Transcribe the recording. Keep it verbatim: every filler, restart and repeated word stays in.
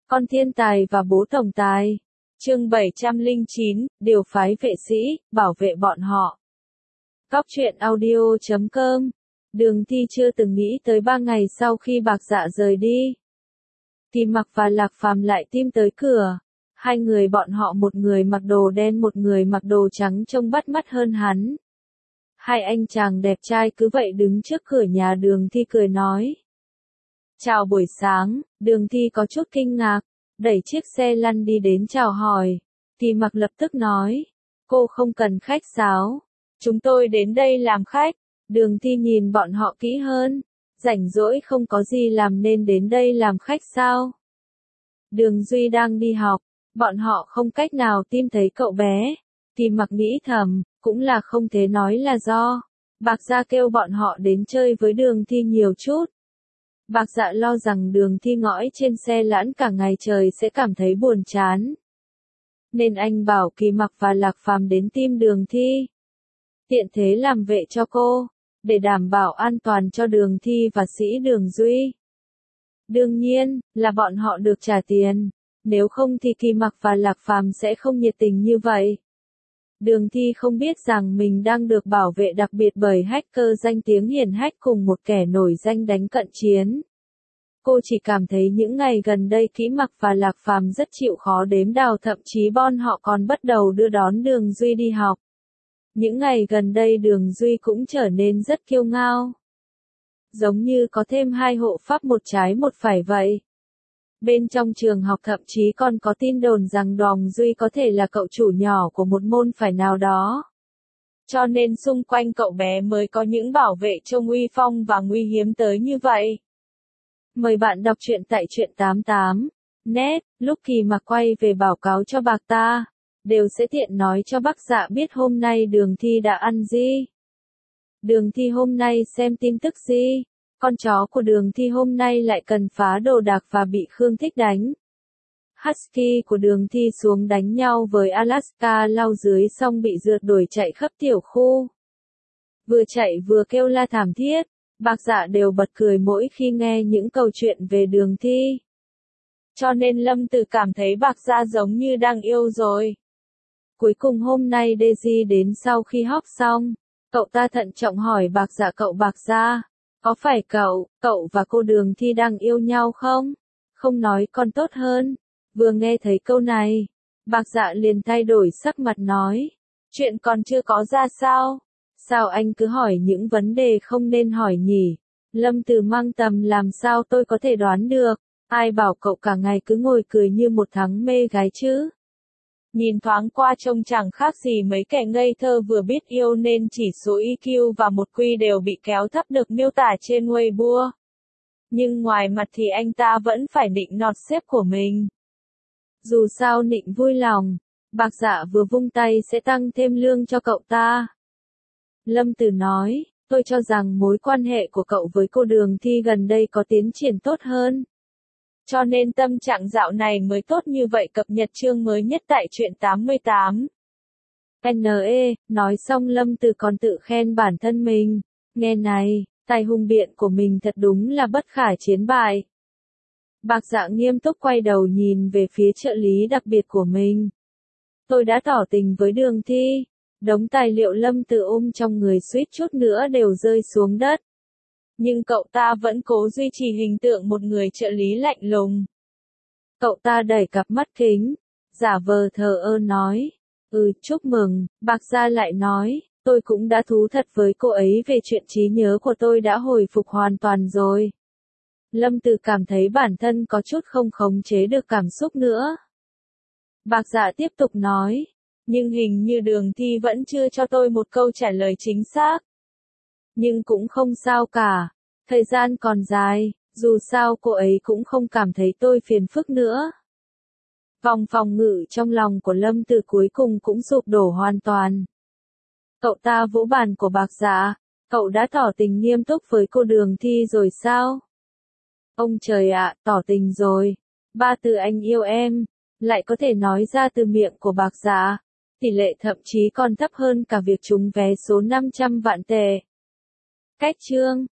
Con thiên tài và bố tổng tài. Chương bảy trăm lẻ chín, điều phái vệ sĩ, bảo vệ bọn họ. Cóc truyện audio chấm com. Đường Thi chưa từng nghĩ tới ba ngày sau khi Bạc Dạ rời đi, thì Mặc và Lạc Phàm lại tìm tới cửa. Hai người bọn họ, một người mặc đồ đen, một người mặc đồ trắng, trông bắt mắt hơn hắn. Hai anh chàng đẹp trai cứ vậy đứng trước cửa nhà Đường Thi cười nói: "Chào buổi sáng." Đường Thi có chút kinh ngạc, đẩy chiếc xe lăn đi đến chào hỏi. Thì Mặc lập tức nói: "Cô không cần khách sáo, chúng tôi đến đây làm khách." Đường Thi nhìn bọn họ kỹ hơn. Rảnh rỗi không có gì làm nên đến đây làm khách sao? Đường Duy đang đi học, bọn họ không cách nào tìm thấy cậu bé. Thì Mặc nghĩ thầm, cũng là không thể nói là do Bạc Dạ kêu bọn họ đến chơi với Đường Thi nhiều chút. Bạc Dạ lo rằng Đường Thi ngõi trên xe lăn cả ngày trời sẽ cảm thấy buồn chán, nên anh bảo Kỳ Mặc và Lạc Phàm đến tìm Đường Thi, tiện thế làm vệ cho cô, để đảm bảo an toàn cho Đường Thi và sĩ Đường Duy. Đương nhiên là bọn họ được trả tiền, nếu không thì Kỳ Mặc và Lạc Phàm sẽ không nhiệt tình như vậy. Đường Thi không biết rằng mình đang được bảo vệ đặc biệt bởi hacker danh tiếng hiển hách cùng một kẻ nổi danh đánh cận chiến. Cô chỉ cảm thấy những ngày gần đây Kỳ Mặc và Lạc Phàm rất chịu khó đếm đào, thậm chí bọn họ còn bắt đầu đưa đón Đường Duy đi học. Những ngày gần đây Đường Duy cũng trở nên rất kiêu ngao, giống như có thêm hai hộ pháp một trái một phải vậy. Bên trong trường học thậm chí còn có tin đồn rằng Đoàn Duy có thể là cậu chủ nhỏ của một môn phái nào đó. Cho nên xung quanh cậu bé mới có những bảo vệ trông uy phong và nguy hiểm tới như vậy. Mời bạn đọc truyện tại truyện tám tám net. Lúc Kỳ Mặc quay về báo cáo cho Bạc ta, đều sẽ tiện nói cho Bác Dạ biết hôm nay Đường Thi đã ăn gì. Đường Thi hôm nay xem tin tức gì? Con chó của Đường Thi hôm nay lại cần phá đồ đạc và bị Khương Thích đánh. Husky của Đường Thi xuống đánh nhau với Alaska lau dưới xong bị rượt đuổi chạy khắp tiểu khu. Vừa chạy vừa kêu la thảm thiết. Bạc Dạ đều bật cười mỗi khi nghe những câu chuyện về Đường Thi. Cho nên Lâm Tử cảm thấy Bạc Dạ giống như đang yêu rồi. Cuối cùng hôm nay Daisy đến sau khi họp xong. Cậu ta thận trọng hỏi Bạc Dạ: "Cậu Bạc Dạ, có phải cậu, cậu và cô Đường Thi đang yêu nhau không? Không nói còn tốt hơn." Vừa nghe thấy câu này, Bạc Dạ liền thay đổi sắc mặt nói: "Chuyện còn chưa có ra sao? Sao anh cứ hỏi những vấn đề không nên hỏi nhỉ?" Lâm Tử mang tầm: "Làm sao tôi có thể đoán được, ai bảo cậu cả ngày cứ ngồi cười như một thằng mê gái chứ?" Nhìn thoáng qua trông chẳng khác gì mấy kẻ ngây thơ vừa biết yêu nên chỉ số i kiu và một quy đều bị kéo thấp được miêu tả trên Weibo. Nhưng ngoài mặt thì anh ta vẫn phải nịnh nọt sếp của mình. Dù sao nịnh vui lòng, Bạc Dạ vừa vung tay sẽ tăng thêm lương cho cậu ta. Lâm Tử nói: "Tôi cho rằng mối quan hệ của cậu với cô Đường Thi gần đây có tiến triển tốt hơn. Cho nên tâm trạng dạo này mới tốt như vậy." Cập nhật chương mới nhất tại truyện tám mươi tám net. Nói xong Lâm Tử còn tự khen bản thân mình. Nghe này, tài hùng biện của mình thật đúng là bất khả chiến bại. Bạc Dạ nghiêm túc quay đầu nhìn về phía trợ lý đặc biệt của mình. "Tôi đã tỏ tình với Đường Thi." Đống tài liệu Lâm Tử ôm trong người suýt chút nữa đều rơi xuống đất. Nhưng cậu ta vẫn cố duy trì hình tượng một người trợ lý lạnh lùng. Cậu ta đẩy cặp mắt kính, giả vờ thờ ơ nói: "Ừ, chúc mừng." Bạc Dạ lại nói: "Tôi cũng đã thú thật với cô ấy về chuyện trí nhớ của tôi đã hồi phục hoàn toàn rồi." Lâm Tử cảm thấy bản thân có chút không khống chế được cảm xúc nữa. Bạc Dạ tiếp tục nói: "Nhưng hình như Đường Thi vẫn chưa cho tôi một câu trả lời chính xác. Nhưng cũng không sao cả, thời gian còn dài, dù sao cô ấy cũng không cảm thấy tôi phiền phức nữa." Vòng phòng ngự trong lòng của Lâm Tử cuối cùng cũng sụp đổ hoàn toàn. Cậu ta vỗ bàn của Bạc Dạ: "Cậu đã tỏ tình nghiêm túc với cô Đường Thi rồi sao?" Ông trời ạ, tỏ tình rồi. Ba từ "anh yêu em" lại có thể nói ra từ miệng của Bạc Dạ. Tỷ lệ thậm chí còn thấp hơn cả việc trúng vé số năm trăm vạn tệ. Cách chương